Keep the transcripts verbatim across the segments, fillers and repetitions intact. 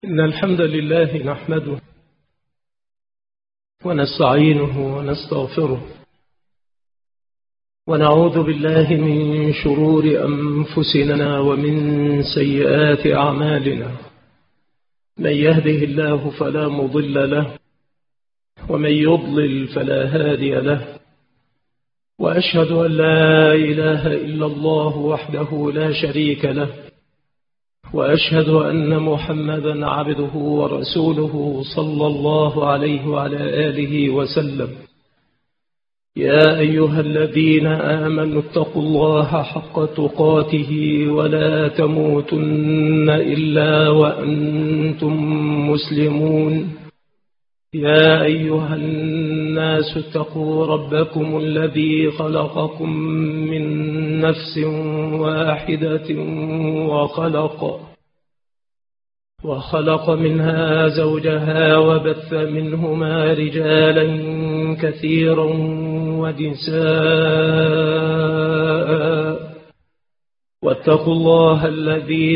إن الحمد لله نحمده ونستعينه ونستغفره ونعوذ بالله من شرور أنفسنا ومن سيئات أعمالنا. من يهده الله فلا مضل له ومن يضلل فلا هادي له، وأشهد أن لا إله إلا الله وحده لا شريك له، وأشهد أن محمدا عبده ورسوله صلى الله عليه وعلى آله وسلم. يا أيها الذين آمنوا اتقوا الله حق تقاته ولا تموتن إلا وأنتم مسلمون. يا أيها الناس اتقوا ربكم الذي خلقكم من نفس واحدة وخلق وخلق منها زوجها وبث منهما رجالا كثيرا ونساء، واتقوا الله الذي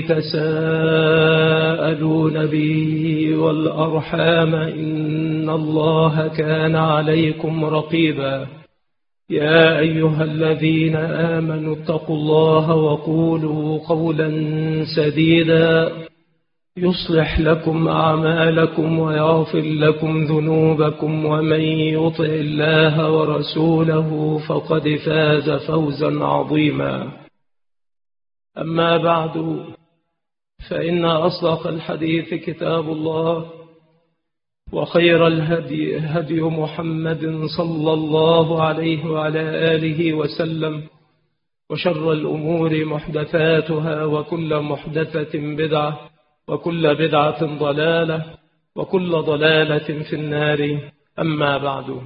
تساءلون به والأرحام إن الله كان عليكم رقيبا. يا أيها الذين آمنوا اتقوا الله وقولوا قولا سديدا يصلح لكم أعمالكم ويغفر لكم ذنوبكم، ومن يطع الله ورسوله فقد فاز فوزا عظيما. أما بعد، فإن أصدق الحديث كتاب الله، وخير الهدي هدي محمد صلى الله عليه وعلى آله وسلم، وشر الأمور محدثاتها، وكل محدثة بدعة، وكل بدعة ضلالة، وكل ضلالة في النار. أما بعد،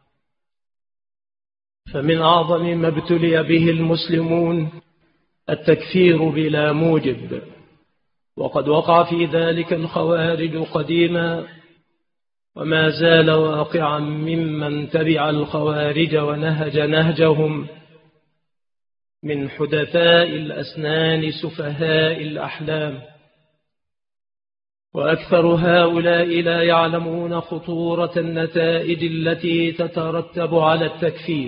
فمن أعظم ما ابتلي به المسلمون التكفير بلا موجب، وقد وقع في ذلك الخوارج قديما، وما زال واقعا ممن تبع الخوارج ونهج نهجهم من حدثاء الأسنان سفهاء الأحلام. وأكثر هؤلاء لا يعلمون خطورة النتائج التي تترتب على التكفير،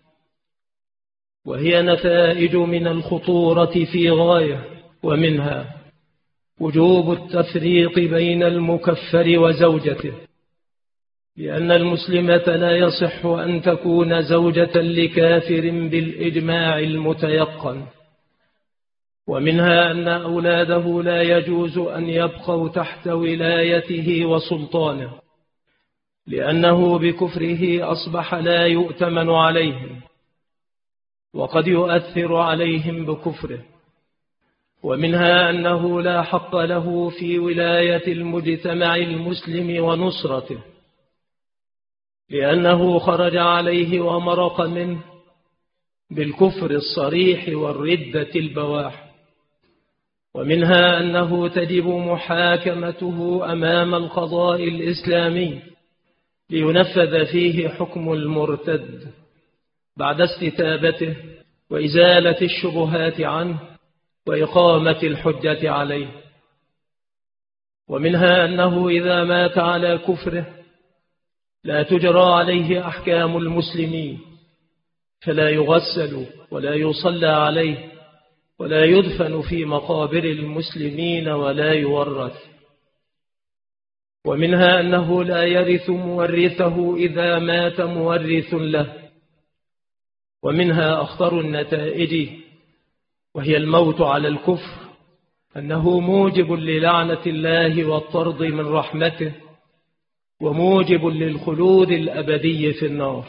وهي نتائج من الخطورة في غاية، ومنها وجوب التفريق بين المكفر وزوجته، لأن المسلمة لا يصح أن تكون زوجة لكافر بالإجماع المتيقن. ومنها أن أولاده لا يجوز أن يبقوا تحت ولايته وسلطانه، لأنه بكفره أصبح لا يؤتمن عليهم، وقد يؤثر عليهم بكفره. ومنها أنه لا حق له في ولاية المجتمع المسلم ونصرته، لأنه خرج عليه ومرق منه بالكفر الصريح والردة البواح. ومنها أنه تجب محاكمته أمام القضاء الإسلامي لينفذ فيه حكم المرتد بعد استتابته وإزالة الشبهات عنه وإقامة الحجة عليه. ومنها أنه إذا مات على كفره لا تجرى عليه أحكام المسلمين، فلا يغسل ولا يصلى عليه ولا يدفن في مقابر المسلمين ولا يورث. ومنها أنه لا يرث مورثه إذا مات مورث له. ومنها أخطر النتائج، وهي الموت على الكفر، أنه موجب للعنة الله والطرد من رحمته، وموجب للخلود الأبدي في النار.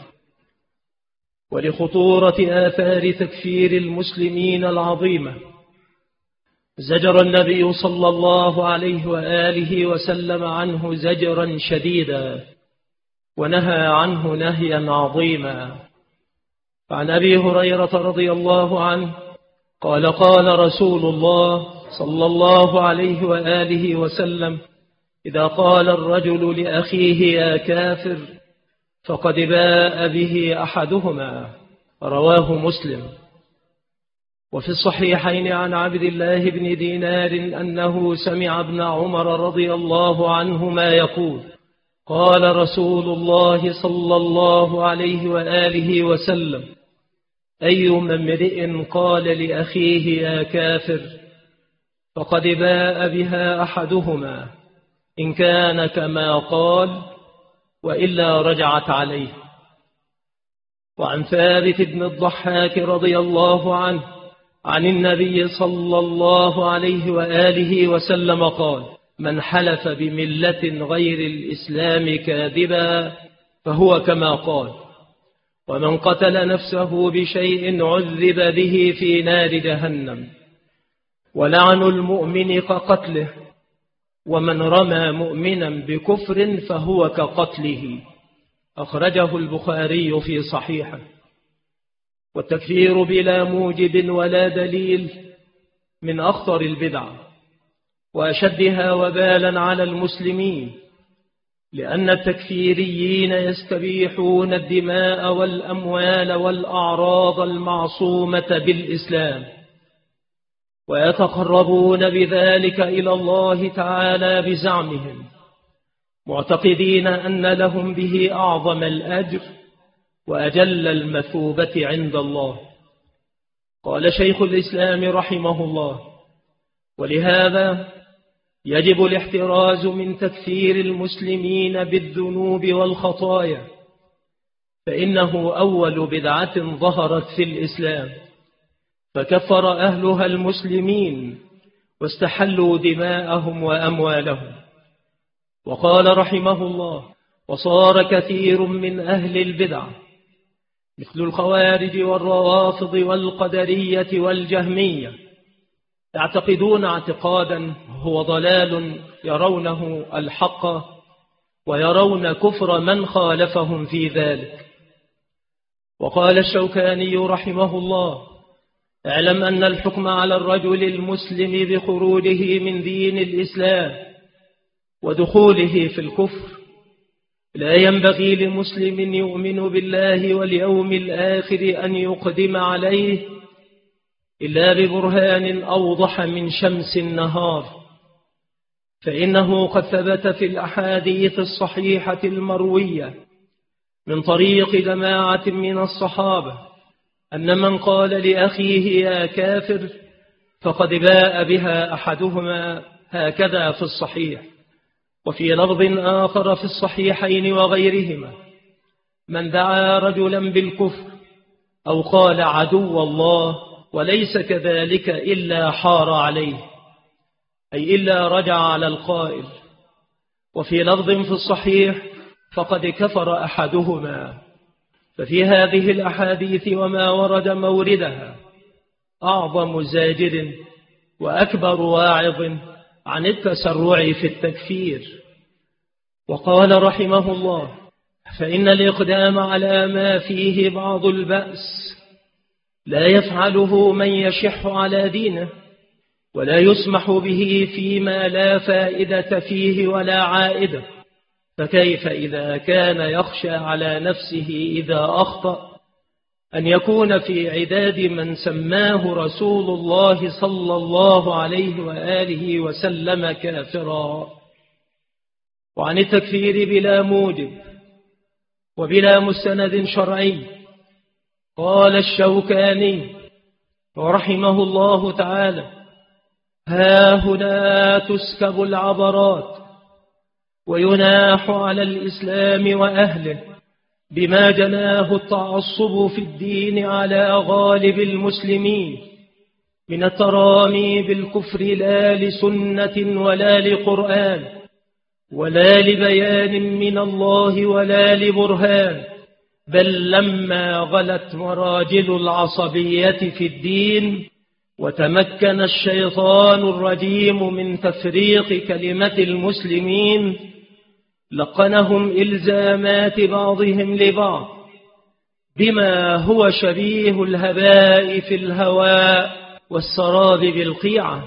ولخطورة آثار تكفير المسلمين العظيمة زجر النبي صلى الله عليه وآله وسلم عنه زجرا شديدا، ونهى عنه نهيا عظيما. عن أبي هريرة رضي الله عنه قال: قال رسول الله صلى الله عليه وآله وسلم: إذا قال الرجل لأخيه يا كافر فقد باء به أحدهما. رواه مسلم. وفي الصحيحين عن عبد الله بن دينار أنه سمع ابن عمر رضي الله عنهما يقول: قال رسول الله صلى الله عليه وآله وسلم: أيما امرئ قال لأخيه يا كافر فقد باء بها أحدهما، إن كان كما قال وإلا رجعت عليه. وعن ثابت بن الضحاك رضي الله عنه عن النبي صلى الله عليه وآله وسلم قال: من حلف بملة غير الإسلام كاذبا فهو كما قال، ومن قتل نفسه بشيء عذب به في نار جهنم، ولعن المؤمن كقتله، ومن رمى مؤمنا بكفر فهو كقتله. أخرجه البخاري في صحيحه. والتكفير بلا موجب ولا دليل من أخطر البدع وأشدها وبالا على المسلمين، لأن التكفيريين يستبيحون الدماء والأموال والأعراض المعصومة بالإسلام، ويتقربون بذلك إلى الله تعالى بزعمهم، معتقدين أن لهم به أعظم الأجر وأجل المثوبة عند الله. قال شيخ الإسلام رحمه الله: ولهذا يجب الاحتراز من تكفير المسلمين بالذنوب والخطايا، فإنه أول بدعة ظهرت في الإسلام فكفر أهلها المسلمين واستحلوا دماءهم وأموالهم. وقال رحمه الله: وصار كثير من أهل البدع مثل الخوارج والروافض والقدرية والجهمية يعتقدون اعتقادا هو ضلال، يرونه الحق ويرون كفر من خالفهم في ذلك. وقال الشوكاني رحمه الله: اعلم أن الحكم على الرجل المسلم بخروجه من دين الإسلام ودخوله في الكفر لا ينبغي لمسلم يؤمن بالله واليوم الآخر أن يقدم عليه إلا ببرهان أوضح من شمس النهار، فإنه قد ثبت في الأحاديث الصحيحة المروية من طريق جماعة من الصحابة أن من قال لأخيه يا كافر فقد باء بها أحدهما، هكذا في الصحيح. وفي لفظ آخر في الصحيحين وغيرهما: من دعا رجلا بالكفر أو قال عدو الله وليس كذلك إلا حار عليه، أي إلا رجع على القائل. وفي لفظ في الصحيح: فقد كفر أحدهما. ففي هذه الأحاديث وما ورد موردها أعظم زاجر وأكبر واعظ عن التسرع في التكفير. وقال رحمه الله: فإن الإقدام على ما فيه بعض البأس لا يفعله من يشح على دينه، ولا يسمح به فيما لا فائدة فيه ولا عائدة، فكيف إذا كان يخشى على نفسه إذا أخطأ أن يكون في عداد من سماه رسول الله صلى الله عليه وآله وسلم كافرا. وعن التكفير بلا موجب وبلا مستند شرعي قال الشوكاني ورحمه الله تعالى: ها هنا تسكب العبرات ويناح على الإسلام وأهله بما جناه التعصب في الدين على غالب المسلمين من الترامي بالكفر لا لسنة ولا لقرآن ولا لبيان من الله ولا لبرهان، بل لما غلت مراجل العصبية في الدين وتمكن الشيطان الرجيم من تفريق كلمة المسلمين لقنهم إلزامات بعضهم لبعض بما هو شبيه الهباء في الهواء والسراب بالقيعة.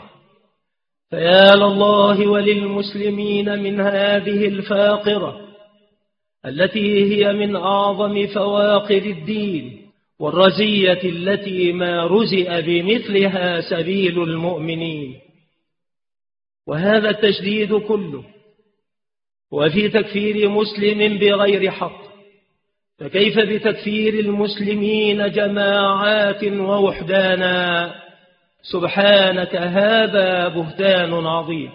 فيا لله وللمسلمين من هذه الفاقرة التي هي من أعظم فواقر الدين والرزية التي ما رزئ بمثلها سبيل المؤمنين. وهذا التشديد كله وفي تكفير مسلم بغير حق، فكيف بتكفير المسلمين جماعات ووحدانا؟ سبحانك، هذا بهتان عظيم.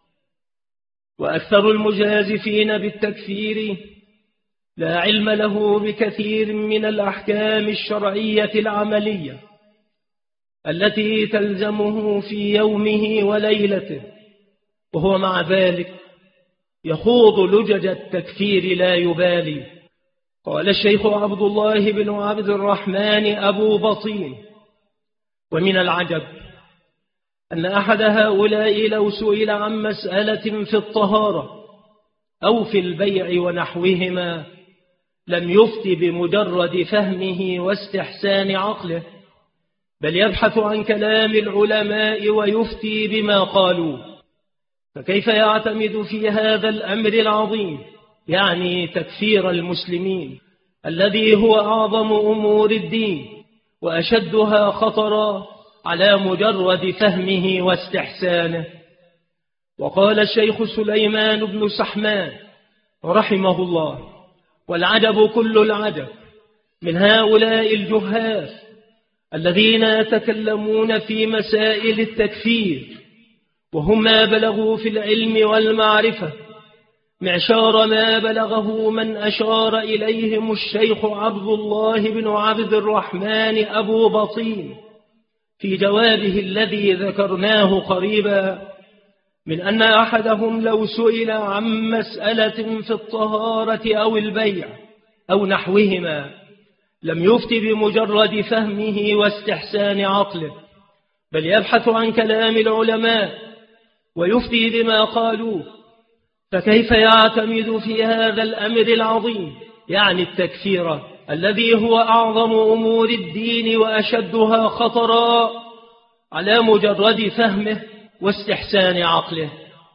وأكثر المجازفين بالتكفير لا علم له بكثير من الأحكام الشرعية العملية التي تلزمه في يومه وليلته، وهو مع ذلك يخوض لجج التكفير لا يبالي. قال الشيخ عبد الله بن عبد الرحمن أبو بطين: ومن العجب أن أحد هؤلاء لو سئل عن مسألة في الطهارة أو في البيع ونحوهما لم يفت بمجرد فهمه واستحسان عقله، بل يبحث عن كلام العلماء ويفتي بما قالوا. فكيف يعتمد في هذا الأمر العظيم، يعني تكفير المسلمين، الذي هو أعظم أمور الدين وأشدها خطرا، على مجرد فهمه واستحسانه؟ وقال الشيخ سليمان بن سحمان رحمه الله: والعجب كل العجب من هؤلاء الجهال الذين يتكلمون في مسائل التكفير وهم ما بلغوا في العلم والمعرفة معشار ما بلغه من أشار إليهم الشيخ عبد الله بن عبد الرحمن أبو بطين في جوابه الذي ذكرناه قريبا، من أن أحدهم لو سئل عن مسألة في الطهارة أو البيع أو نحوهما لم يفت بمجرد فهمه واستحسان عقله، بل يبحث عن كلام العلماء ويفتي بما قالوه. فكيف يعتمد في هذا الأمر العظيم، يعني التكفير الذي هو أعظم أمور الدين وأشدها خطرا، على مجرد فهمه واستحسان عقله؟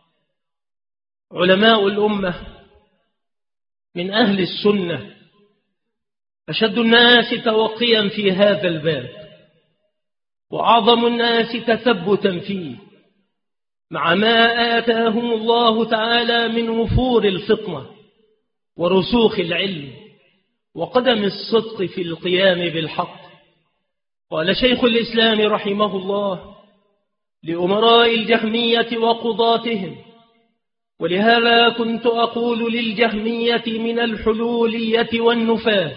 علماء الأمة من أهل السنة أشد الناس توقيا في هذا الباب، وأعظم الناس تثبتا فيه، مع ما آتاهم الله تعالى من وفور الفطنة ورسوخ العلم وقدم الصدق في القيام بالحق. قال شيخ الإسلام رحمه الله لأمراء الجهمية وقضاتهم: ولهذا كنت أقول للجهمية من الحلولية والنفاة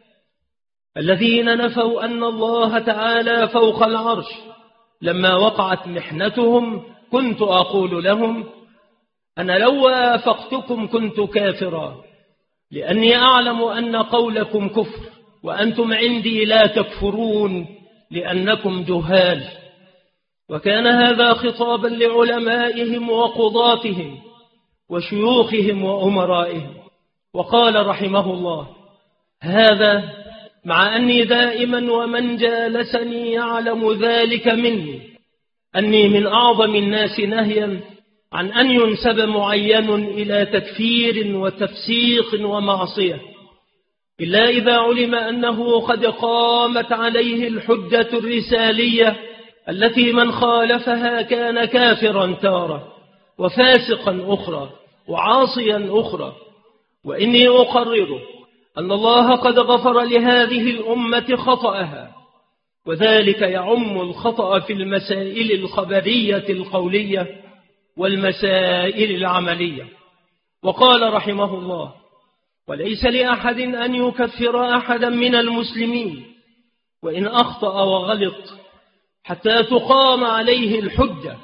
الذين نفوا أن الله تعالى فوق العرش، لما وقعت محنتهم كنت أقول لهم: أنا لو وافقتكم كنت كافرا، لأني أعلم أن قولكم كفر وأنتم عندي لا تكفرون لأنكم جهال. وكان هذا خطابا لعلمائهم وقضاتهم وشيوخهم وأمرائهم. وقال رحمه الله: هذا مع أني دائما ومن جالسني يعلم ذلك مني، أني من أعظم الناس نهيا عن أن ينسب معين إلى تكفير وتفسيق ومعصية، إلا إذا علم أنه قد قامت عليه الحجة الرسالية التي من خالفها كان كافرا تارة وفاسقا أخرى وعاصيا أخرى. وإني أقرر أن الله قد غفر لهذه الأمة خطأها، وذلك يعم الخطأ في المسائل الخبرية القولية والمسائل العملية. وقال رحمه الله: وليس لأحد أن يكفر أحدا من المسلمين وإن أخطأ وغلط حتى تقام عليه الحجة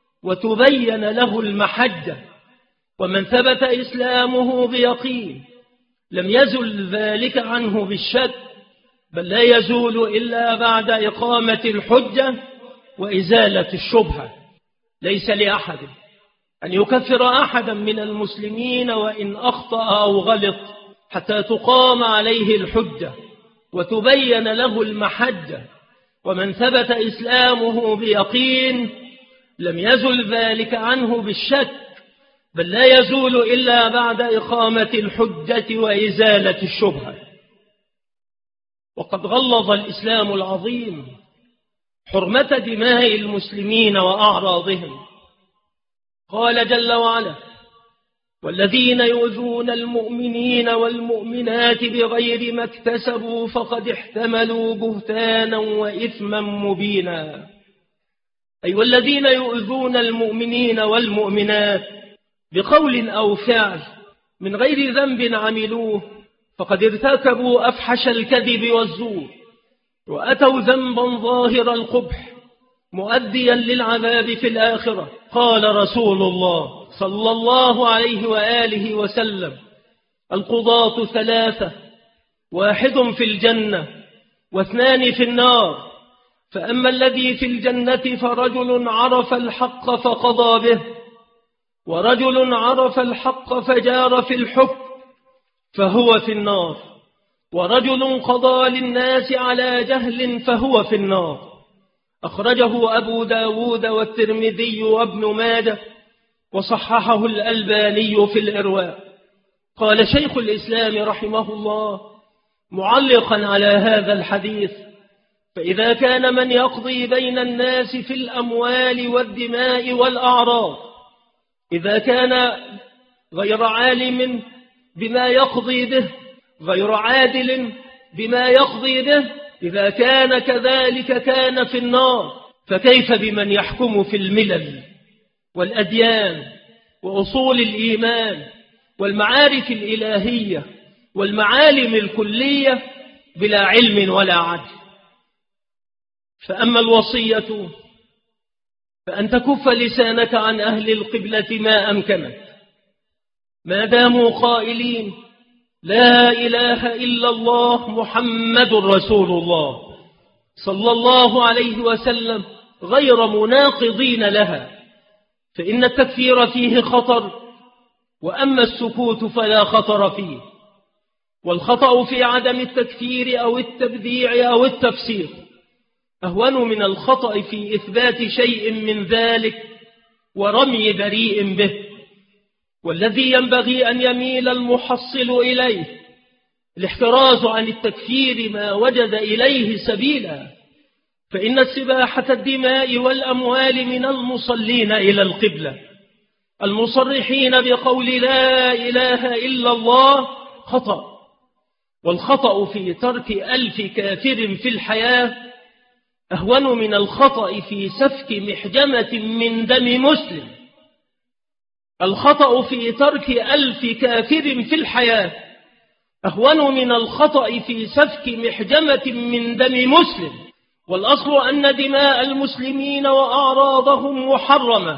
وتبين له المحجة، ومن ثبت إسلامه بيقين لم يزل ذلك عنه بالشك، بل لا يزول إلا بعد إقامة الحجة وإزالة الشبهة. ليس لأحد أن يكفر أحدا من المسلمين وإن أخطأ أو غلط حتى تقام عليه الحجة وتبين له المحجة، ومن ثبت إسلامه بيقين لم يزل ذلك عنه بالشك، بل لا يزول إلا بعد إقامة الحجة وإزالة الشبهة. وقد غلظ الإسلام العظيم حرمة دماء المسلمين وأعراضهم. قال جل وعلا: والذين يؤذون المؤمنين والمؤمنات بغير ما اكتسبوا فقد احتملوا بهتانا وإثما مبينا. أي والذين يؤذون المؤمنين والمؤمنات بقول أو فعل من غير ذنب عملوه فقد ارتكبوا أفحش الكذب والزور، وأتوا ذنبا ظاهر القبح مؤديا للعذاب في الآخرة. قال رسول الله صلى الله عليه وآله وسلم: القضاة ثلاثة، واحد في الجنة واثنان في النار، فأما الذي في الجنة فرجل عرف الحق فقضى به، ورجل عرف الحق فجار في الحكم فهو في النار، ورجل قضى للناس على جهل فهو في النار. أخرجه أبو داود والترمذي وابن ماجه وصححه الألباني في الإرواء. قال شيخ الإسلام رحمه الله معلقا على هذا الحديث: فإذا كان من يقضي بين الناس في الأموال والدماء والأعراض إذا كان غير عالم بما يقضي به، غير عادل بما يقضي به، إذا كان كذلك كان في النار، فكيف بمن يحكم في الملل والأديان وأصول الإيمان والمعارف الإلهية والمعالم الكلية بلا علم ولا عدل؟ فأما الوصية فأن تكف لسانك عن أهل القبلة ما أمكنك، ما داموا قائلين لا إله إلا الله محمد رسول الله صلى الله عليه وسلم غير مناقضين لها، فإن التكفير فيه خطر، وأما السكوت فلا خطر فيه. والخطأ في عدم التكفير أو التبديع أو التفسير أهون من الخطأ في إثبات شيء من ذلك ورمي بريء به. والذي ينبغي أن يميل المحصل إليه الاحتراز عن التكفير ما وجد إليه سبيلا، فإن استباحة الدماء والأموال من المصلين إلى القبلة المصرحين بقول لا إله إلا الله خطأ. والخطأ في ترك ألف كافر في الحياة أهون من الخطأ في سفك محجمة من دم مسلم. الخطأ في ترك ألف كافر في الحياة أهون من الخطأ في سفك محجمة من دم مسلم. والأصل أن دماء المسلمين وأعراضهم محرمة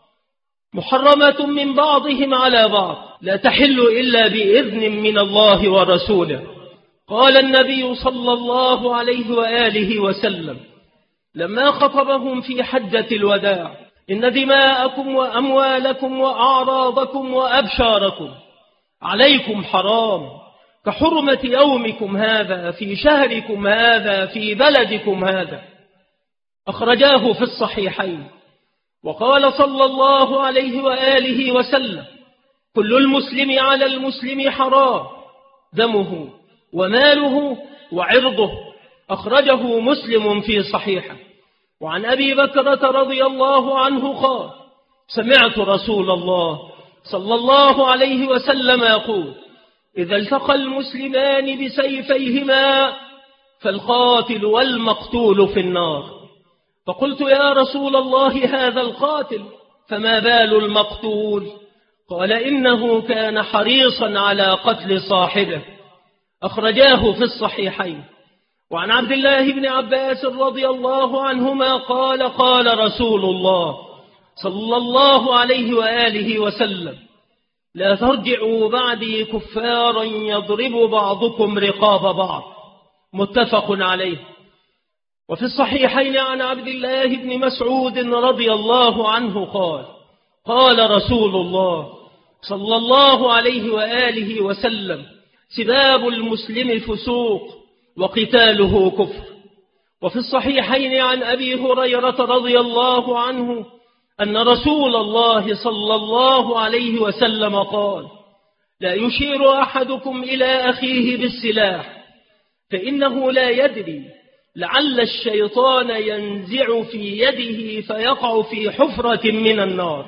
محرمة من بعضهم على بعض، لا تحل إلا بإذن من الله ورسوله. قال النبي صلى الله عليه وآله وسلم لما خطبهم في حجة الوداع: إن دماءكم وأموالكم وأعراضكم وأبشاركم عليكم حرام كحرمة يومكم هذا في شهركم هذا في بلدكم هذا. أخرجاه في الصحيحين. وقال صلى الله عليه وآله وسلم: كل المسلم على المسلم حرام دمه وماله وعرضه. أخرجه مسلم في صحيحه. وعن أبي بكرة رضي الله عنه قال: سمعت رسول الله صلى الله عليه وسلم يقول: إذا التقى المسلمان بسيفيهما فالقاتل والمقتول في النار. فقلت: يا رسول الله هذا القاتل فما بال المقتول؟ قال: إنه كان حريصا على قتل صاحبه. أخرجاه في الصحيحين. وعن عبد الله بن عباس رضي الله عنهما قال: قال رسول الله صلى الله عليه وآله وسلم: لا ترجعوا بعدي كفارا يضرب بعضكم رقاب بعض. متفق عليه. وفي الصحيحين عن عبد الله بن مسعود رضي الله عنه قال: قال رسول الله صلى الله عليه وآله وسلم: سباب المسلم فسوق وقتاله كفر. وفي الصحيحين عن أبي هريرة رضي الله عنه أن رسول الله صلى الله عليه وسلم قال: لا يشير أحدكم إلى أخيه بالسلاح فإنه لا يدري، لعل الشيطان ينزع في يده فيقع في حفرة من النار.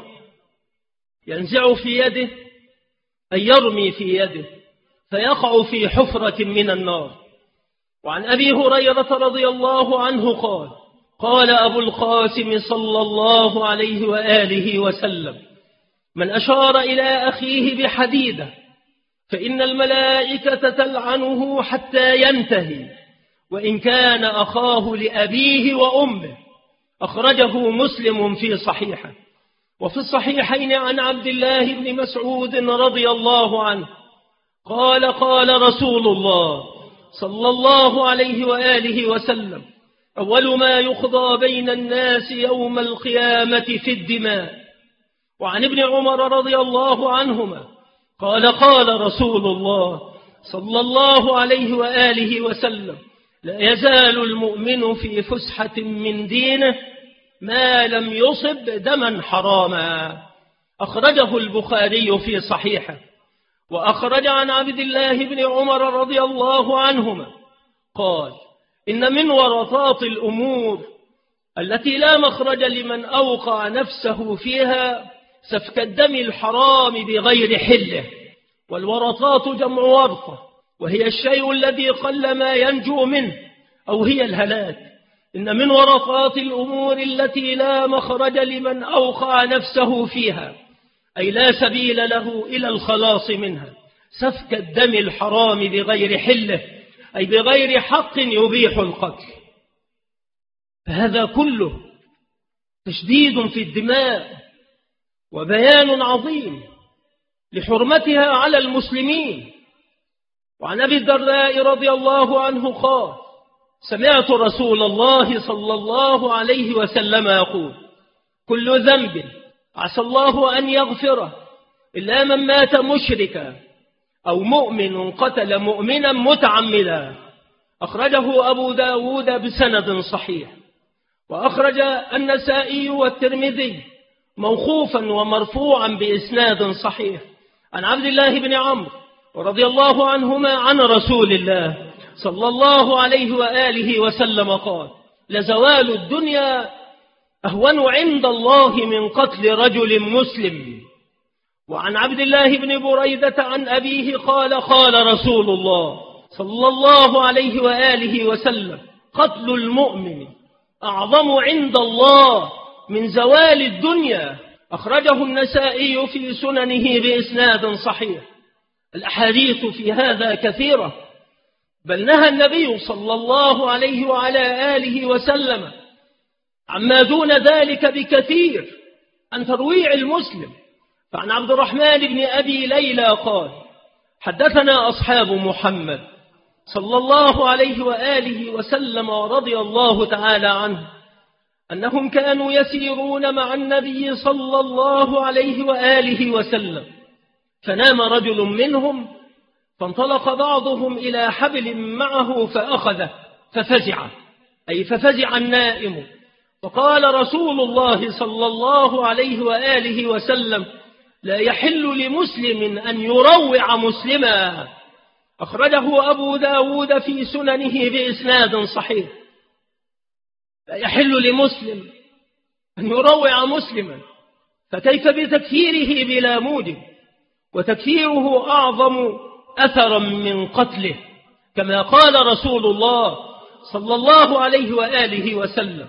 ينزع في يده أن يرمي في يده فيقع في حفرة من النار. وعن أبي هريرة رضي الله عنه قال قال أبو القاسم صلى الله عليه وآله وسلم: من أشار إلى أخيه بحديدة فإن الملائكة تلعنه حتى ينتهي، وإن كان أخاه لأبيه وأمه. أخرجه مسلم في صحيحه. وفي الصحيحين عن عبد الله بن مسعود رضي الله عنه قال قال رسول الله صلى الله عليه وآله وسلم: أول ما يقضى بين الناس يوم القيامة في الدماء. وعن ابن عمر رضي الله عنهما قال قال رسول الله صلى الله عليه وآله وسلم: لا يزال المؤمن في فسحة من دينه ما لم يصب دما حراما. أخرجه البخاري في صحيحه. وأخرج عن عبد الله بن عمر رضي الله عنهما قال: إن من ورطات الأمور التي لا مخرج لمن أوقع نفسه فيها سفك الدم الحرام بغير حله. والورطات جمع ورطة، وهي الشيء الذي قل ما ينجو منه، أو هي الهلاك. إن من ورطات الأمور التي لا مخرج لمن أوقع نفسه فيها، أي لا سبيل له إلى الخلاص منها، سفك الدم الحرام بغير حله، أي بغير حق يبيح القتل. فهذا كله تشديد في الدماء وبيان عظيم لحرمتها على المسلمين. وعن أبي الدرداء رضي الله عنه قال: سمعت رسول الله صلى الله عليه وسلم يقول: كل ذنب عسى الله أن يغفره إلا من مات مشركا أو مؤمن قتل مؤمنا متعمدا. أخرجه أبو داود بسند صحيح. وأخرج النسائي والترمذي موقوفا ومرفوعا بإسناد صحيح عن عبد الله بن عمرو رضي الله عنهما عن رسول الله صلى الله عليه وآله وسلم قال: لزوال الدنيا أهون عند الله من قتل رجل مسلم. وعن عبد الله بن بريدة عن أبيه قال قال رسول الله صلى الله عليه وآله وسلم: قتل المؤمن أعظم عند الله من زوال الدنيا. أخرجه النسائي في سننه بإسناد صحيح. الأحاديث في هذا كثيرة، بل نهى النبي صلى الله عليه وعلى آله وسلم عما دون ذلك بكثير عن ترويع المسلم. فعن عبد الرحمن بن أبي ليلى قال: حدثنا أصحاب محمد صلى الله عليه وآله وسلم ورضي الله تعالى عنه أنهم كانوا يسيرون مع النبي صلى الله عليه وآله وسلم، فنام رجل منهم فانطلق بعضهم إلى حبل معه فأخذه ففزع، أي ففزع النائم. فقال رسول الله صلى الله عليه وآله وسلم: لا يحل لمسلم أن يروع مسلما. أخرجه أبو داود في سننه بإسناد صحيح. لا يحل لمسلم أن يروع مسلما، فكيف بتكفيره بلا موجب؟ وتكفيره أعظم أثرا من قتله، كما قال رسول الله صلى الله عليه وآله وسلم.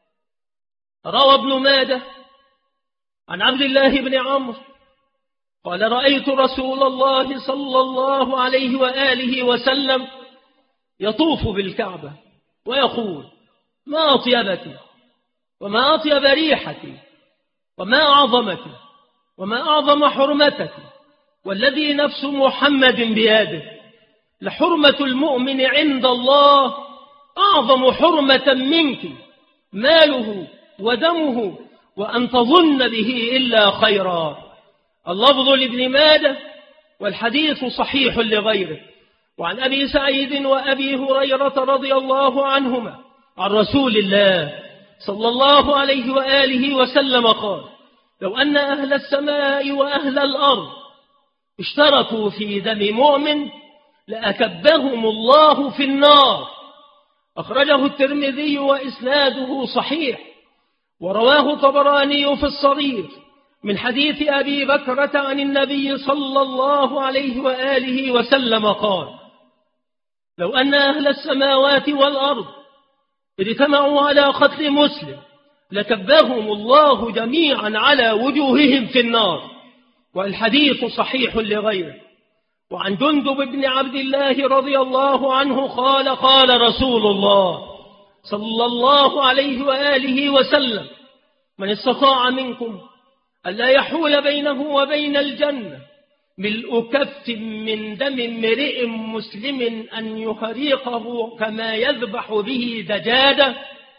روى ابن ماجه عن عبد الله بن عمرو قال: رأيت رسول الله صلى الله عليه وآله وسلم يطوف بالكعبة ويقول: ما أطيبك وما أطيب ريحك وما أعظمك وما أعظم حرمتك، والذي نفس محمد بيده لحرمة المؤمن عند الله أعظم حرمة منك، ماله ودمه، وأن تظن به إلا خيرا. اللفظ لابن ماجه والحديث صحيح لغيره. وعن أبي سعيد وأبي هريرة رضي الله عنهما عن رسول الله صلى الله عليه وآله وسلم قال: لو أن أهل السماء وأهل الأرض اشتركوا في دم مؤمن لأكبهم الله في النار. أخرجه الترمذي وإسناده صحيح، ورواه طبراني في الصغير من حديث أبي بكرة عن النبي صلى الله عليه وآله وسلم قال: لو أن أهل السماوات والأرض اجتمعوا على قتل مسلم لكبهم الله جميعا على وجوههم في النار. والحديث صحيح لغيره. وعن جندب بن عبد الله رضي الله عنه قال: قال رسول الله صلى الله عليه وآله وسلم: من استطاع منكم ألا يحول بينه وبين الجنة ملء كف من دم امرئ مسلم أن يحرقه كما يذبح به دجاجة،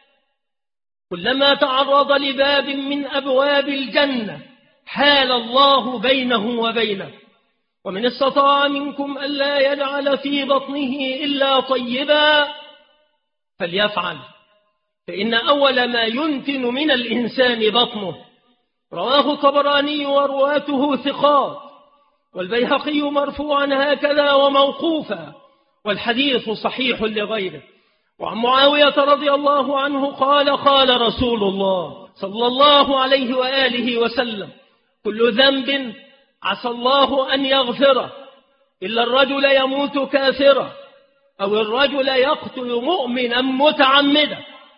كلما تعرض لباب من أبواب الجنة حال الله بينه وبينه. ومن استطاع منكم ألا يجعل في بطنه إلا طيبا فليفعل، فإن أول ما ينتن من الإنسان بطنه. رواه طبراني ورواته ثقات، والبيهقي مرفوعا هكذا وموقوفا، والحديث صحيح لغيره. وعن معاوية رضي الله عنه قال: قال رسول الله صلى الله عليه وآله وسلم: كل ذنب عسى الله أن يغفره إلا الرجل يموت كافرا أو الرجل يقتل مؤمنا متعمدا.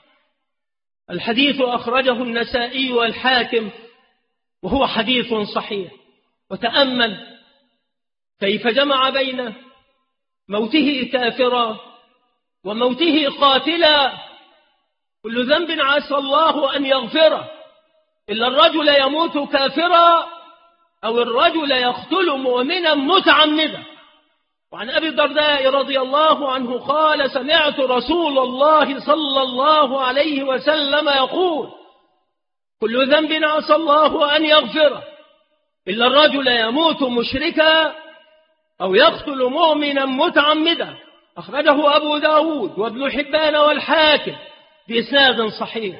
الحديث أخرجه النسائي والحاكم وهو حديث صحيح. وتأمل كيف جمع بين موته كافرا وموته قاتلا. كل ذنب عسى الله أن يغفره إلا الرجل يموت كافرا أو الرجل يقتل مؤمنا متعمدا. وعن أبي الدرداء رضي الله عنه قال: سمعت رسول الله صلى الله عليه وسلم يقول: كل ذنب عسى الله أن يغفره إلا الرجل يموت مشركا أو يقتل مؤمنا متعمدا. أخرجه أبو داود وابن حبان والحاكم بإسناد صحيح.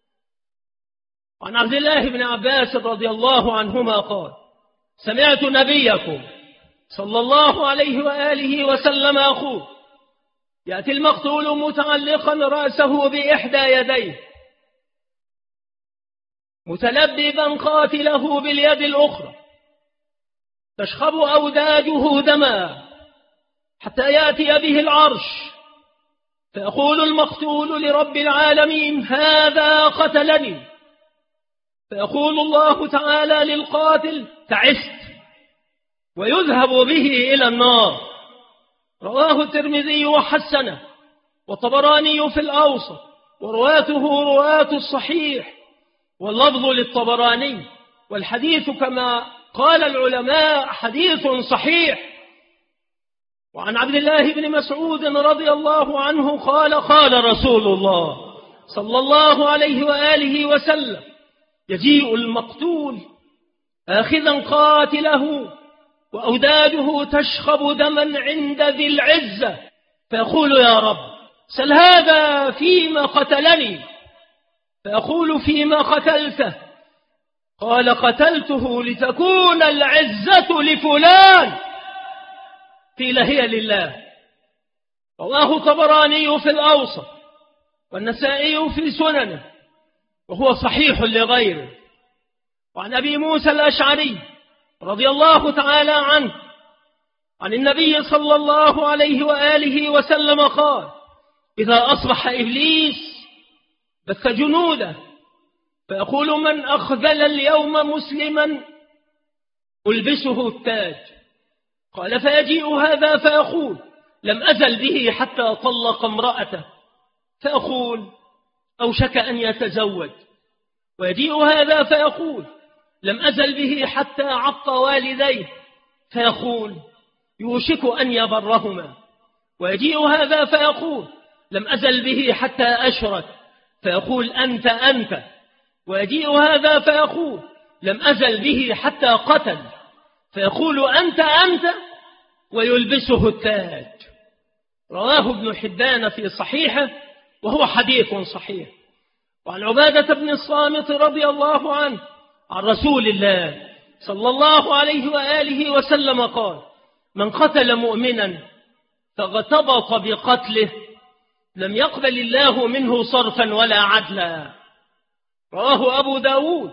وعن عبد الله بن عباس رضي الله عنهما قال: سمعت نبيكم صلى الله عليه وآله وسلم يقول: يأتي المقتول متعلقا رأسه بإحدى يديه متلببا قاتله باليد الأخرى تشخب أوداجه دما حتى يأتي به العرش، فيقول المقتول لرب العالمين: هذا قتلني. فيقول الله تعالى للقاتل: تعست، ويذهب به إلى النار. رواه الترمذي وحسنه، والطبراني في الأوسط، ورواته رواة الصحيح، واللفظ للطبراني. والحديث كما قال العلماء حديث صحيح. وعن عبد الله بن مسعود رضي الله عنه قال: قال رسول الله صلى الله عليه وآله وسلم: يجيء المقتول آخذا قاتله وأوداجه تشخب دما عند ذي العزة، فيقول: يا رب سل هذا فيما قتلني. فيقول: فيما قتلته؟ قال: قتلته لتكون العزة لفلان. قيل: هي لله. رواه طبراني في الأوسط والنسائي في سننه، وهو صحيح لغيره. وعن أبي موسى الأشعري رضي الله تعالى عنه عن النبي صلى الله عليه وآله وسلم قال: إذا أصبح إبليس بث جنوده فيقول: من أخذل اليوم مسلما ألبسه التاج. قال: فيجيء هذا فيقول: لم أزل به حتى طلق امرأته. فيقول: أوشك أن يتزوج. ويجيء هذا فيقول: لم أزل به حتى عق والديه. فيقول: يوشك أن يبرهما. ويجيء هذا فيقول: لم أزل به حتى أشرك. فيقول: أنت أنت. ويجيء هذا فيقول: لم أزل به حتى قتل. فيقول: أنت أنت، ويلبسه التاج. رواه ابن حبان في صحيحه، وهو حديث صحيح. وعن عبادة بن الصامت رضي الله عنه عن رسول الله صلى الله عليه وآله وسلم قال: من قتل مؤمنا فاغتبط بقتله لم يقبل الله منه صرفا ولا عدلا. رواه أبو داود.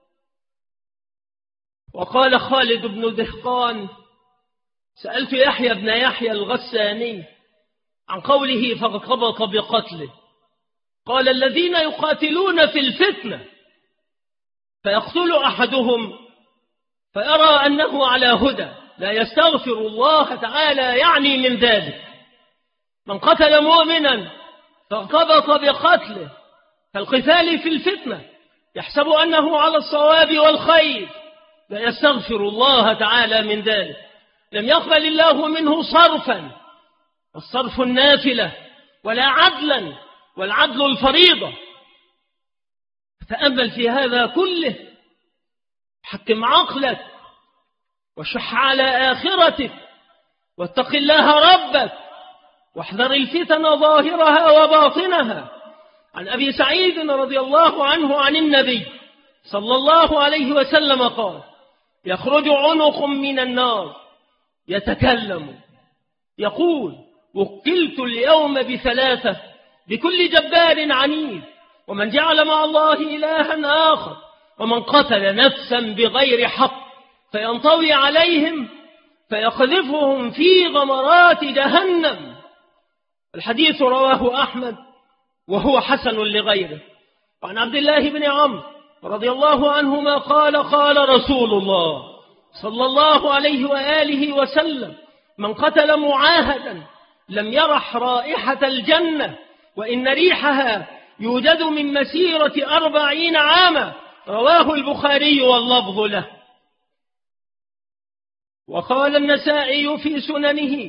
وقال خالد بن دهقان: سألت يحيى بن يحيى الغساني عن قوله فاغتبط بقتله، قال: الذين يقاتلون في الفتنة فيقتل أحدهم فيرى أنه على هدى لا يستغفر الله تعالى يعني من ذلك. من قتل مؤمنا فاغتبط بقتله كالقتال في الفتنة يحسب أنه على الصواب والخير لا يستغفر الله تعالى من ذلك، لم يقبل الله منه صرفا، والصرف النافلة، ولا عدلا، والعدل الفريضة. تأمل في هذا كله، حكم عقلك وشح على آخرتك واتق الله ربك واحذر الفتن ظاهرها وباطنها. عن أبي سعيد رضي الله عنه عن النبي صلى الله عليه وسلم قال: يخرج عنق من النار يتكلم يقول: وكلت اليوم بثلاثة، بكل جبار عنيد، ومن جعل مع الله إلها آخر، ومن قتل نفسا بغير حق، فينطوي عليهم فيقذفهم في غمرات جهنم. الحديث رواه أحمد وهو حسن لغيره. وعن عبد الله بن عمرو رضي الله عنهما قال: قال رسول الله صلى الله عليه وآله وسلم: من قتل معاهدا لم يرح رائحة الجنة، وإن ريحها يوجد من مسيرة أربعين عاما. رواه البخاري واللفظ له. وقال النسائي في سننه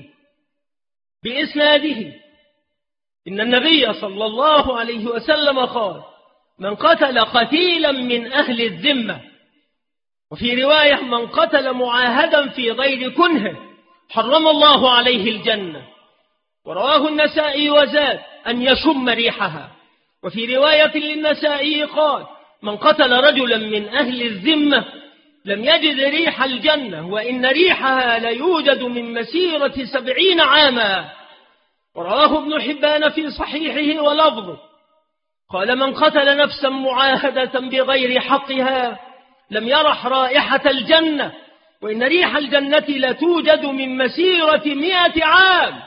بإسناده إن النبي صلى الله عليه وسلم قال: من قتل قتيلا من أهل الذمة، وفي رواية: من قتل معاهدا في غير كنه حرم الله عليه الجنة. ورواه النسائي وزاد: أن يشم ريحها. وفي رواية للنسائي قال: من قتل رجلا من أهل الذمة لم يجد ريح الجنة، وإن ريحها ليوجد من مسيرة سبعين عاما. ورواه ابن حبان في صحيحه ولفظه قال: من قتل نفسا معاهدة بغير حقها لم يرح رائحة الجنة، وإن ريح الجنة لتوجد من مسيرة مئة عام.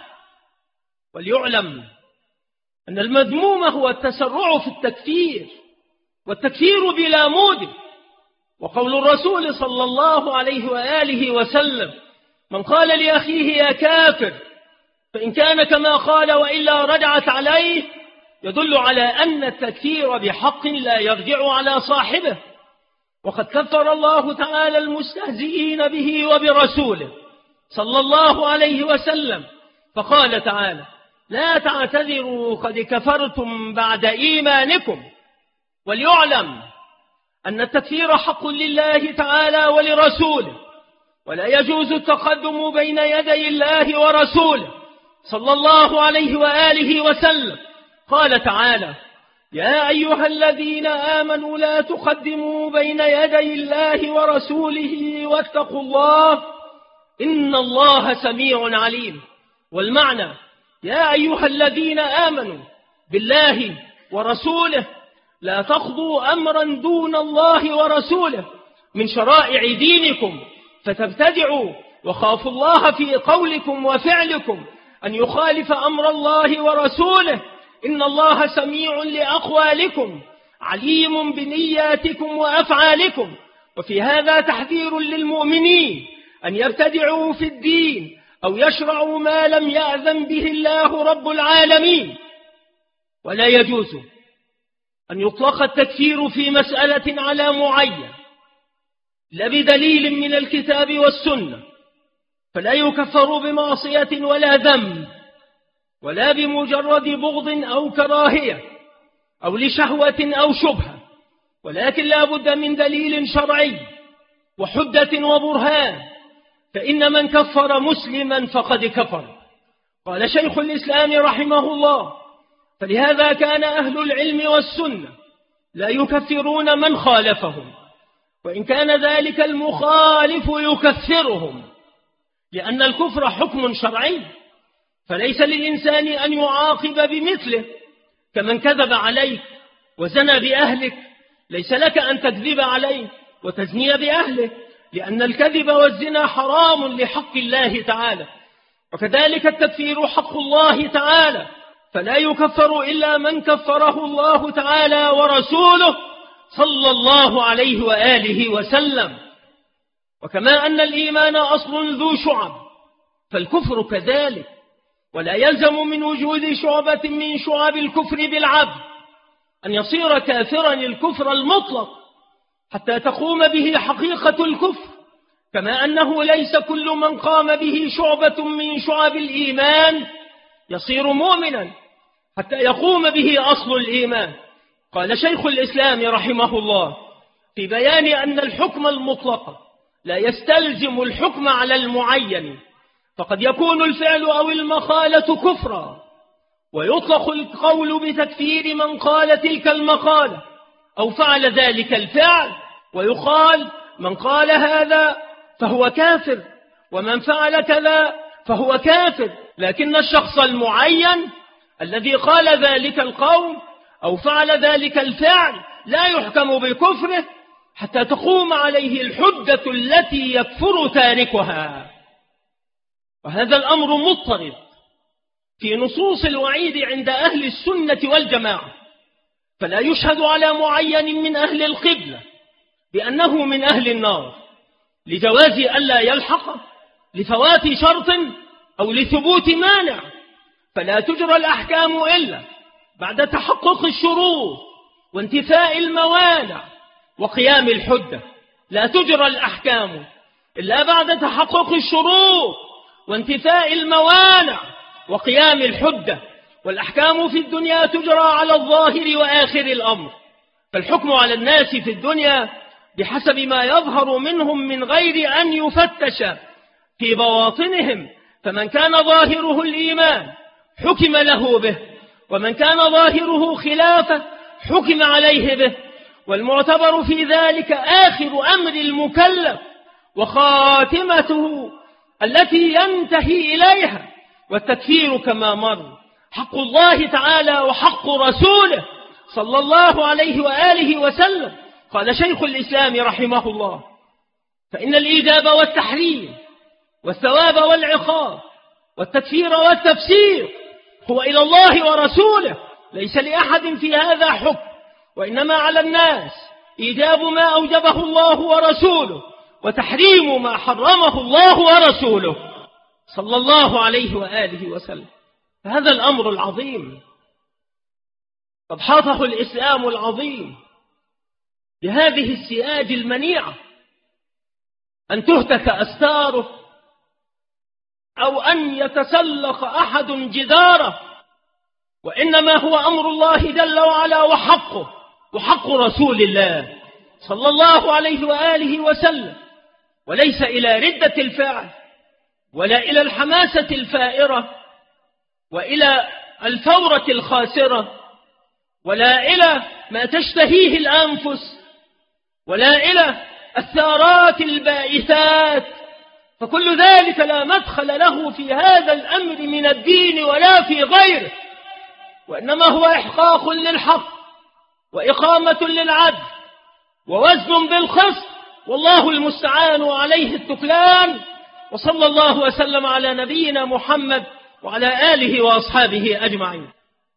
وليعلم أن المذموم هو التسرع في التكفير، والتكفير بلا موجب. وقول الرسول صلى الله عليه وآله وسلم: من قال لأخيه يا كافر، فإن كان كما قال وإلا رجعت عليه، يدل على أن التكفير بحق لا يرجع على صاحبه. وقد كفر الله تعالى المستهزئين به وبرسوله صلى الله عليه وسلم، فقال تعالى: لا تعتذروا قد كفرتم بعد إيمانكم. وليعلم أن التكفير حق لله تعالى ولرسوله، ولا يجوز التقدم بين يدي الله ورسوله صلى الله عليه وآله وسلم. قال تعالى: يا أيها الذين آمنوا لا تقدموا بين يدي الله ورسوله واتقوا الله إن الله سميع عليم. والمعنى: يا أيها الذين آمنوا بالله ورسوله لا تخضوا أمرا دون الله ورسوله من شرائع دينكم فتبتدعوا، وخافوا الله في قولكم وفعلكم أن يخالف أمر الله ورسوله إن الله سميع لأقوالكم عليم بنياتكم وأفعالكم. وفي هذا تحذير للمؤمنين أن يبتدعوا في الدين أو يشرعوا ما لم يأذن به الله رب العالمين. ولا يجوز أن يطلق التكفير في مسألة على معين لا بدليل من الكتاب والسنة، فلا يكفر بمعصية ولا ذنب، ولا بمجرد بغض أو كراهية أو لشهوة أو شبهة، ولكن لا بد من دليل شرعي وحجة وبرهان. فإن من كفر مسلما فقد كفر. قال شيخ الإسلام رحمه الله: فلهذا كان أهل العلم والسنة لا يكفرون من خالفهم، وإن كان ذلك المخالف يكفرهم، لأن الكفر حكم شرعي، فليس للإنسان أن يعاقب بمثله. كمن كذب عليك وزنى بأهلك ليس لك أن تكذب عليه وتزني بأهله، لأن الكذب والزنا حرام لحق الله تعالى. وكذلك التكفير حق الله تعالى، فلا يكفر إلا من كفره الله تعالى ورسوله صلى الله عليه وآله وسلم. وكما أن الإيمان أصل ذو شعب فالكفر كذلك، ولا يلزم من وجود شعبة من شعب الكفر بالعبد أن يصير كافرا الكفر المطلق حتى تقوم به حقيقة الكفر، كما أنه ليس كل من قام به شعبة من شعب الإيمان يصير مؤمنا حتى يقوم به أصل الإيمان. قال شيخ الإسلام رحمه الله في بيان أن الحكم المطلق لا يستلزم الحكم على المعين، فقد يكون الفعل أو المقالة كفرا، ويطلق القول بتكفير من قال تلك المقالة أو فعل ذلك الفعل، ويقال من قال هذا فهو كافر ومن فعل كذا فهو كافر. لكن الشخص المعين الذي قال ذلك القول أو فعل ذلك الفعل لا يحكم بكفره حتى تقوم عليه الحجة التي يكفر تاركها. وهذا الأمر مضطرد في نصوص الوعيد عند أهل السنة والجماعة، فلا يشهد على معين من أهل القبلة بأنه من أهل النار لجواز ألا يلحق، لفوات شرط أو لثبوت مانع، فلا تجرى الأحكام إلا بعد تحقق الشروط وانتفاء الموانع وقيام الحجة. لا تجرى الأحكام إلا بعد تحقق الشروط وانتفاء الموانع وقيام الحجة. والأحكام في الدنيا تجرى على الظاهر وآخر الأمر، فالحكم على الناس في الدنيا بحسب ما يظهر منهم من غير أن يفتش في بواطنهم، فمن كان ظاهره الإيمان حكم له به، ومن كان ظاهره خلافه حكم عليه به. والمعتبر في ذلك آخر أمر المكلف وخاتمته التي ينتهي إليها، والتكفير كما مر حق الله تعالى وحق رسوله صلى الله عليه وآله وسلم. قال شيخ الإسلام رحمه الله فإن الإيجاب والتحريم والثواب والعقاب والتكفير والتفسير هو إلى الله ورسوله، ليس لأحد في هذا حكم، وإنما على الناس إيجاب ما أوجبه الله ورسوله وتحريم ما حرمه الله ورسوله صلى الله عليه وآله وسلم. هذا الأمر العظيم قد حاطه الإسلام العظيم بهذه السياج المنيعة، أن تهتك أستاره أو أن يتسلق أحد جداره، وإنما هو أمر الله جل وعلا وحقه وحق رسول الله صلى الله عليه وآله وسلم، وليس إلى ردة الفعل ولا إلى الحماسة الفائرة وإلى الفورة الخاسرة ولا إلى ما تشتهيه الأنفس ولا إلى الثارات البائثات، فكل ذلك لا مدخل له في هذا الأمر من الدين ولا في غيره، وإنما هو إحقاق للحق وإقامة للعدل ووزن بالخصم، والله المستعان عليه التكلان. وصلى الله وسلم على نبينا محمد وعلى آله وأصحابه أجمعين.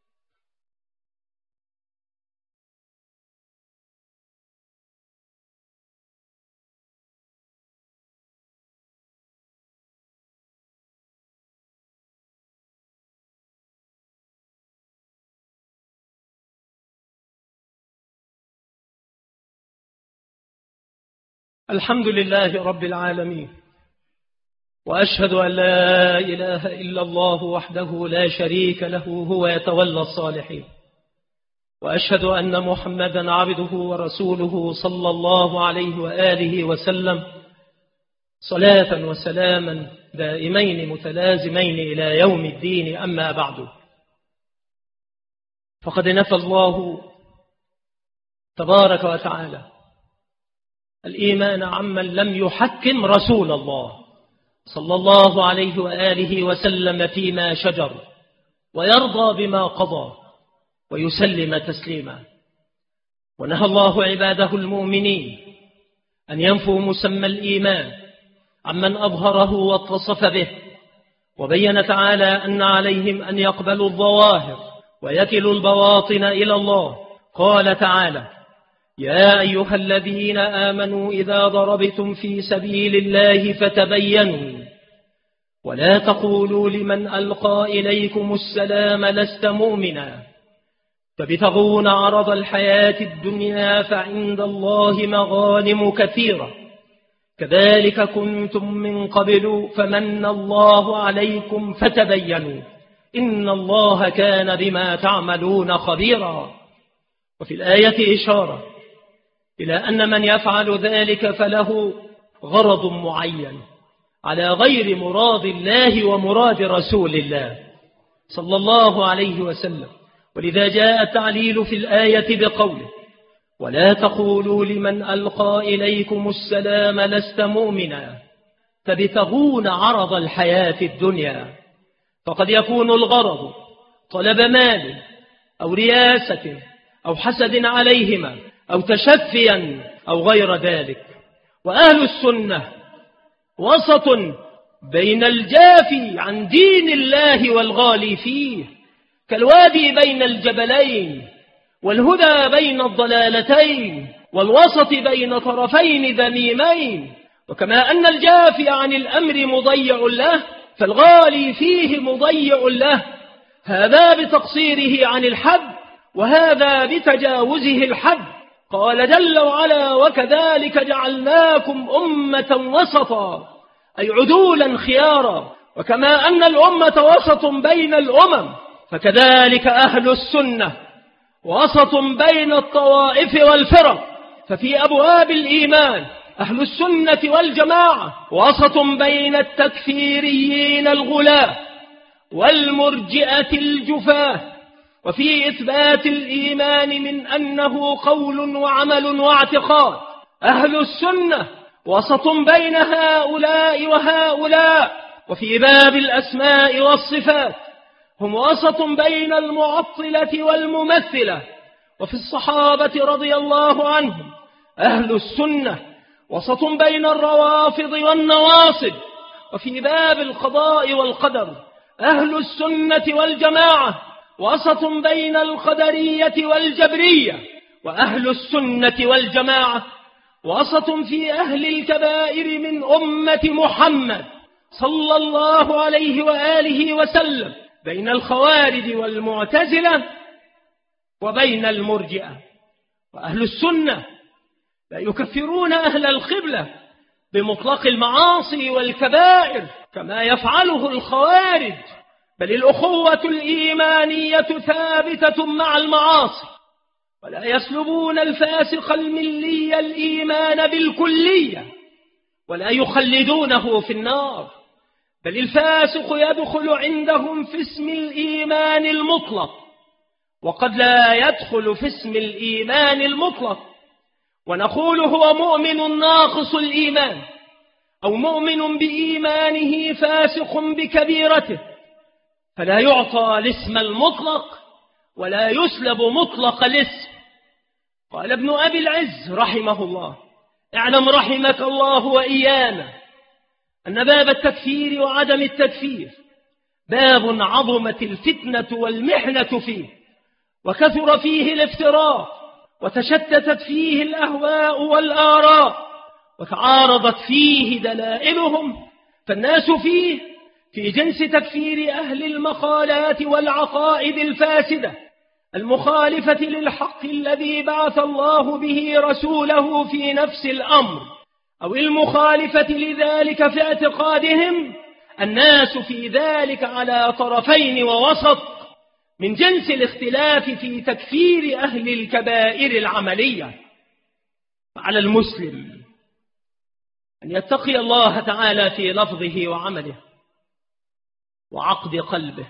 الحمد لله رب العالمين، وأشهد أن لا إله إلا الله وحده لا شريك له هو يتولى الصالحين، وأشهد أن محمدا عبده ورسوله صلى الله عليه وآله وسلم صلاة وسلاما دائمين متلازمين إلى يوم الدين. أما بعد، فقد نفى الله تبارك وتعالى الإيمان عمن لم يحكم رسول الله صلى الله عليه وآله وسلم فيما شجر، ويرضى بما قضى، ويسلم تسليما. ونهى الله عباده المؤمنين أن ينفوا مسمى الإيمان عمن أظهره واتصف به، وبين تعالى أن عليهم أن يقبلوا الظواهر ويكلوا البواطن إلى الله. قال تعالى: يا أيها الذين آمنوا إذا ضربتم في سبيل الله فتبينوا ولا تقولوا لمن ألقى إليكم السلام لست مؤمنا تبتغون عرض الحياة الدنيا فعند الله مغانم كثيرة كذلك كنتم من قبل فمن الله عليكم فتبينوا إن الله كان بما تعملون خبيرا. وفي الآية إشارة إلى أن من يفعل ذلك فله غرض معين على غير مراد الله ومراد رسول الله صلى الله عليه وسلم. ولذا جاء التعليل في الآية بقوله: ولا تقولوا لمن ألقى إليكم السلام لست مؤمنا تبتغون عرض الحياة الدنيا. فقد يكون الغرض طلب مال أو رياسة أو حسد عليهما أو تشفيا أو غير ذلك. وأهل السنة وسط بين الجافي عن دين الله والغالي فيه، كالوادي بين الجبلين، والهدى بين الضلالتين، والوسط بين طرفين ذميمين. وكما أن الجافي عن الأمر مضيع له، فالغالي فيه مضيع له، هذا بتقصيره عن الحد وهذا بتجاوزه الحد. قال جل وعلا: وكذلك جعلناكم أمة وسطا، أي عدولا خيارا. وكما أن الأمة وسط بين الأمم، فكذلك أهل السنة وسط بين الطوائف والفرق. ففي أبواب الإيمان أهل السنة والجماعة وسط بين التكفيريين الغلاة والمرجئة الجفاة. وفي إثبات الإيمان من أنه قول وعمل واعتقاد أهل السنة وسط بين هؤلاء وهؤلاء. وفي باب الأسماء والصفات هم وسط بين المعطلة والممثلة. وفي الصحابة رضي الله عنهم أهل السنة وسط بين الروافض والنواصب. وفي باب القضاء والقدر أهل السنة والجماعة وسط بين القدرية والجبرية. وأهل السنة والجماعة وسط في أهل الكبائر من أمة محمد صلى الله عليه وآله وسلم، بين الخوارج والمعتزلة وبين المرجئة. وأهل السنة لا يكفرون أهل القبلة بمطلق المعاصي والكبائر كما يفعله الخوارج، بل الأخوة الإيمانية ثابتة مع المعاصي، ولا يسلبون الفاسق الملي الإيمان بالكلية ولا يخلدونه في النار، بل الفاسق يدخل عندهم في اسم الإيمان المطلق، وقد لا يدخل في اسم الإيمان المطلق. ونقول هو مؤمن ناقص الإيمان، أو مؤمن بإيمانه فاسق بكبيرته، فلا يعطى الاسم المطلق ولا يسلب مطلق الاسم. قال ابن أبي العز رحمه الله: اعلم رحمك الله وإيانا أن باب التكفير وعدم التكفير باب عظمت الفتنة والمحنة فيه، وكثر فيه الافتراء، وتشتتت فيه الأهواء والآراء، وتعارضت فيه دلائلهم، فالناس فيه في جنس تكفير أهل المقالات والعقائد الفاسدة المخالفة للحق الذي بعث الله به رسوله في نفس الأمر، أو المخالفة لذلك في اعتقادهم. الناس في ذلك على طرفين ووسط، من جنس الاختلاف في تكفير أهل الكبائر العملية. فعلى المسلم أن يتقي الله تعالى في لفظه وعمله وعقد قلبه،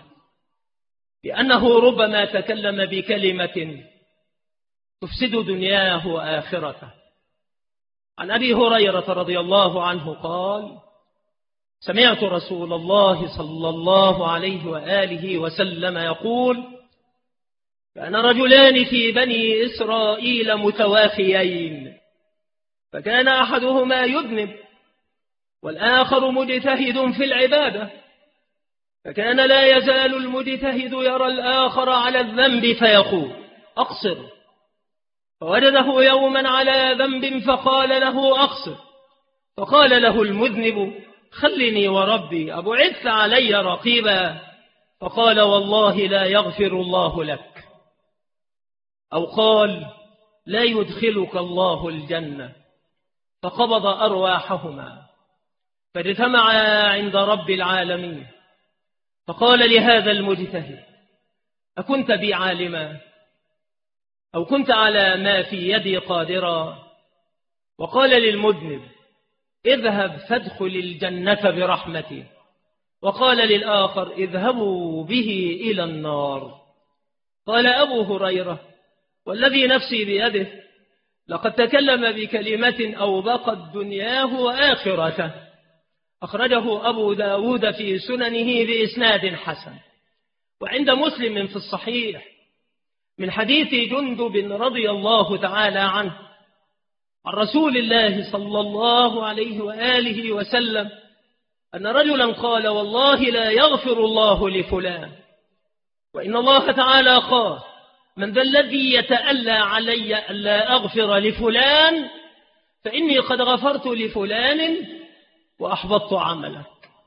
لأنه ربما تكلم بكلمة تفسد دنياه وآخرته. عن أبي هريرة رضي الله عنه قال: سمعت رسول الله صلى الله عليه وآله وسلم يقول: كان رجلان في بني إسرائيل متوافيين، فكان أحدهما يذنب والآخر مجتهد في العبادة، فكان لا يزال المجتهد يرى الآخر على الذنب فيقول: أقصر. فوجده يوما على ذنب فقال له: أقصر. فقال له المذنب: خلني وربي أبعثت علي رقيبا. فقال: والله لا يغفر الله لك. أو قال: لا يدخلك الله الجنة. فقبض أرواحهما فاجتمعا عند رب العالمين، فقال لهذا المجتهد: أكنت بي عالما؟ أو كنت على ما في يدي قادرا؟ وقال للمذنب: اذهب فادخل الجنة برحمتي. وقال للآخر: اذهبوا به إلى النار. قال أبو هريرة: والذي نفسي بيده لقد تكلم بكلمة أوبقت دنياه وآخرته. أخرجه أبو داود في سننه بإسناد حسن. وعند مسلم في الصحيح من حديث جندب رضي الله تعالى عنه عن رسول الله صلى الله عليه وآله وسلم أن رجلا قال: والله لا يغفر الله لفلان. وإن الله تعالى قال: من ذا الذي يتألى علي ألا أغفر لفلان، فإني قد غفرت لفلان وأحبطت عملك.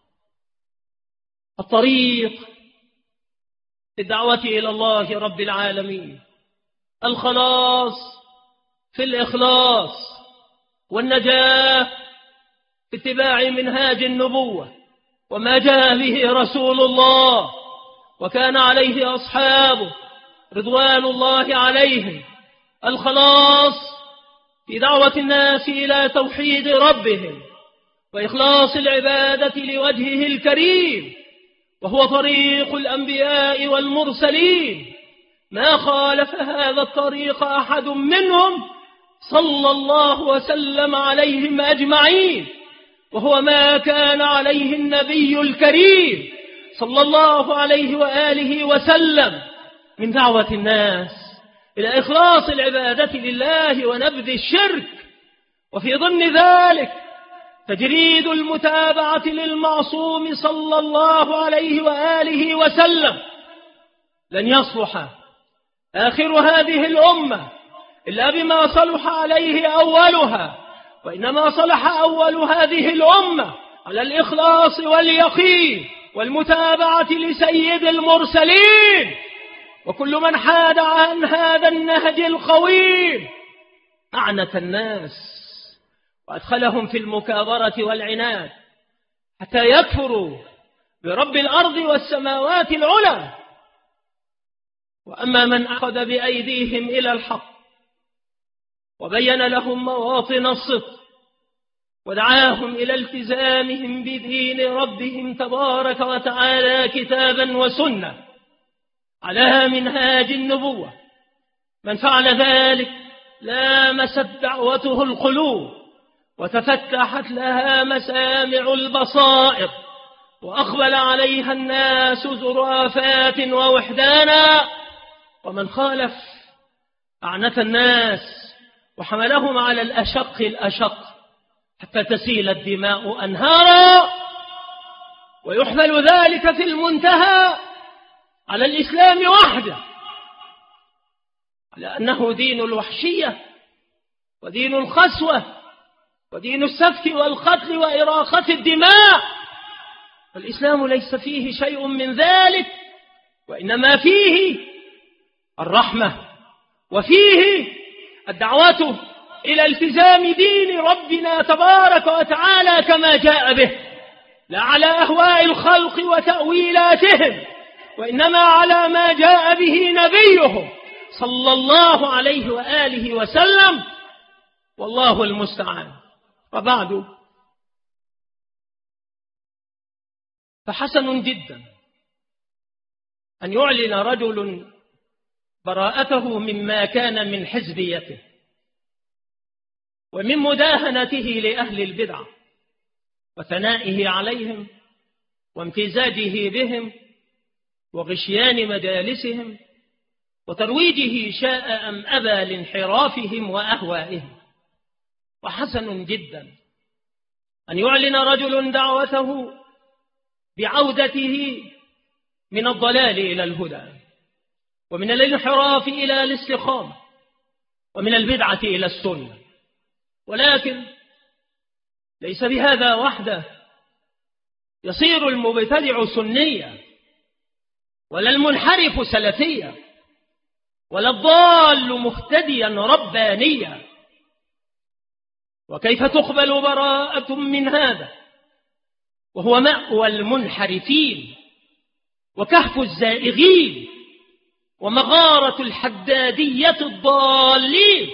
الطريق الدعوة إلى الله رب العالمين، الخلاص في الإخلاص، والنجاة في اتباع منهاج النبوة وما جاء به رسول الله وكان عليه أصحابه رضوان الله عليهم. الخلاص في دعوة الناس إلى توحيد ربهم وإخلاص العبادة لوجهه الكريم، وهو طريق الأنبياء والمرسلين، ما خالف هذا الطريق أحد منهم صلى الله وسلم عليهم أجمعين، وهو ما كان عليه النبي الكريم صلى الله عليه وآله وسلم من دعوة الناس إلى إخلاص العبادة لله ونبذ الشرك، وفي ضمن ذلك تجريد المتابعة للمعصوم صلى الله عليه وآله وسلم. لن يصلح آخر هذه الأمة إلا بما صلح عليه أولها، وإنما صلح أول هذه الأمة على الإخلاص واليقين والمتابعة لسيد المرسلين. وكل من حاد عن هذا النهج القويم أعنت الناس وأدخلهم في المكابرة والعناد حتى يكفروا برب الأرض والسماوات العلى. وأما من أخذ بأيديهم إلى الحق وبين لهم مواطن الصدق ودعاهم إلى التزامهم بدين ربهم تبارك وتعالى كتابا وسنة على منهاج النبوة، من فعل ذلك لامست دعوته القلوب وتفتحت لها مسامع البصائر وأقبل عليها الناس زرافات ووحدانا. ومن خالف أعنت الناس وحملهم على الأشق الأشق حتى تسيل الدماء أنهارا، ويحمل ذلك في المنتهى على الإسلام وحده، على أنه دين الوحشية ودين الخسوة ودين السفك والقتل وإراقة الدماء. والإسلام ليس فيه شيء من ذلك، وإنما فيه الرحمة وفيه الدعوة إلى التزام دين ربنا تبارك وتعالى كما جاء به، لا على أهواء الخلق وتأويلاتهم، وإنما على ما جاء به نبيه صلى الله عليه وآله وسلم، والله المستعان. وبعد، فحسن جدا أن يعلن رجل براءته مما كان من حزبيته ومن مداهنته لأهل البدع وثنائه عليهم وامتزاجه بهم وغشيان مجالسهم وترويجه شاء أم أبى لانحرافهم وأهوائهم. وحسن جدا أن يعلن رجل دعوته بعودته من الضلال إلى الهدى، ومن الانحراف إلى الاستقامة، ومن البدعة إلى السنة. ولكن ليس بهذا وحده يصير المبتدع سنيا، ولا المنحرف سلفيا، ولا الضال مهتديا ربانيا. وكيف تقبل براءة من هذا وهو مأوى المنحرفين وكهف الزائغين ومغارة الحدادية الضالين؟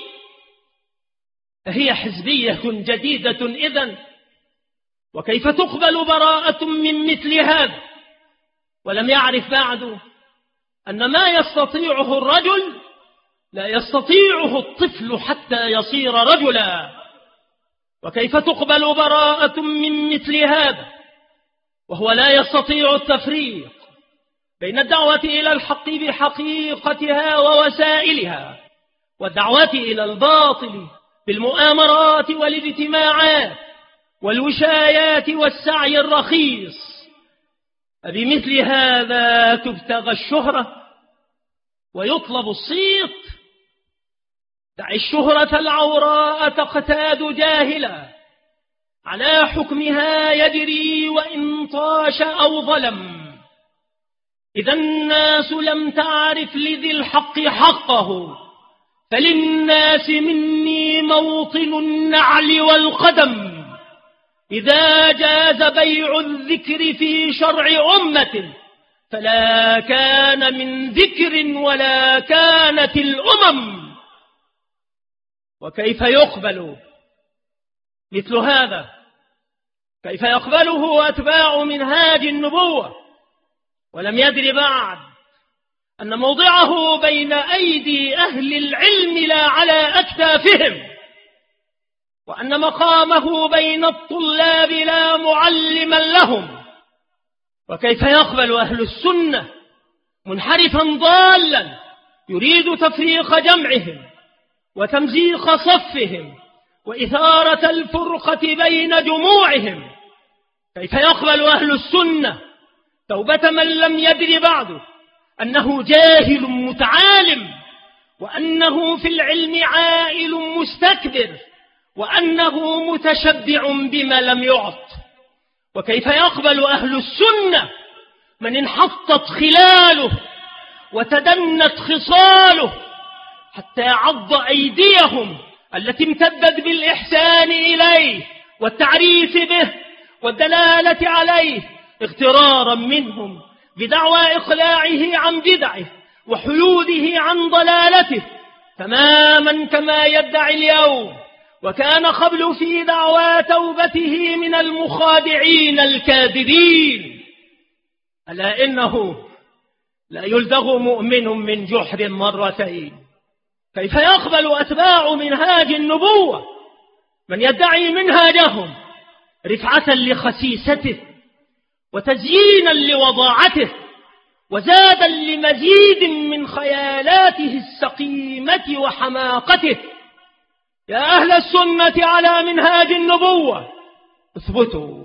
هي حزبية جديدة إذن؟ وكيف تقبل براءة من مثل هذا ولم يعرف بعد أن ما يستطيعه الرجل لا يستطيعه الطفل حتى يصير رجلا؟ وكيف تقبل براءة من مثل هذا وهو لا يستطيع التفريق بين الدعوة إلى الحق بحقيقتها ووسائلها والدعوة إلى الباطل بالمؤامرات والاجتماعات والوشايات والسعي الرخيص؟ أبمثل هذا تبتغى الشهرة ويطلب الصيت؟ دع الشهرة العوراء تقتاد جاهلا على حكمها يجري وإن طاش أو ظلم. إذا الناس لم تعرف لذي الحق حقه، فللناس مني موطن النعل والقدم. إذا جاز بيع الذكر في شرع أمة فلا كان من ذكر ولا كانت الأمم. وكيف يقبل مثل هذا؟ كيف يقبله أتباع منهاج النبوة ولم يدر بعد أن موضعه بين أيدي أهل العلم لا على أكتافهم، وأن مقامه بين الطلاب لا معلما لهم؟ وكيف يقبل أهل السنة منحرفا ضالا يريد تفريق جمعهم وتمزيق صفهم وإثارة الفرقة بين جموعهم؟ كيف يقبل أهل السنة توبة من لم يدر بعد أنه جاهل متعالم، وأنه في العلم عائل مستكبر، وأنه متشبع بما لم يعط؟ وكيف يقبل أهل السنة من انحطت خلاله وتدنت خصاله حتى عض أيديهم التي امتدت بالإحسان إليه والتعريف به والدلالة عليه اغترارا منهم بدعوى إقلاعه عن بدعه وحيوده عن ضلالته تماما كما يدعي اليوم، وكان قبل في دعوى توبته من المخادعين الكاذبين. ألا إنه لا يلدغ مؤمن من جحر مرتين. كيف يقبل أتباع منهاج النبوة من يدعي منهاجهم رفعة لخسيسته وتزيينا لوضاعته وزادا لمزيد من خيالاته السقيمة وحماقته؟ يا أهل السنة على منهاج النبوة اثبتوا،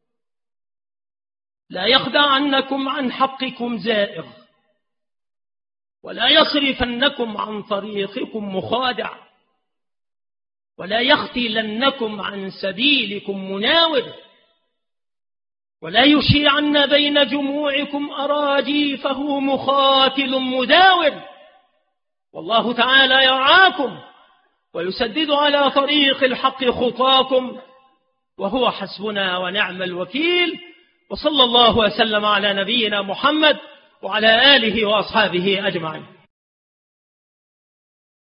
لا يخدعنكم عن حقكم زائغ، ولا يصرفنكم عن طريقكم مخادع، ولا يختلنكم عن سبيلكم مناور، ولا يشيعن بين جموعكم أراجيفه مخاتل مداور. والله تعالى يرعاكم ويسدد على طريق الحق خطاكم، وهو حسبنا ونعم الوكيل. وصلى الله وسلم على نبينا محمد وعلى آله وأصحابه أجمعين.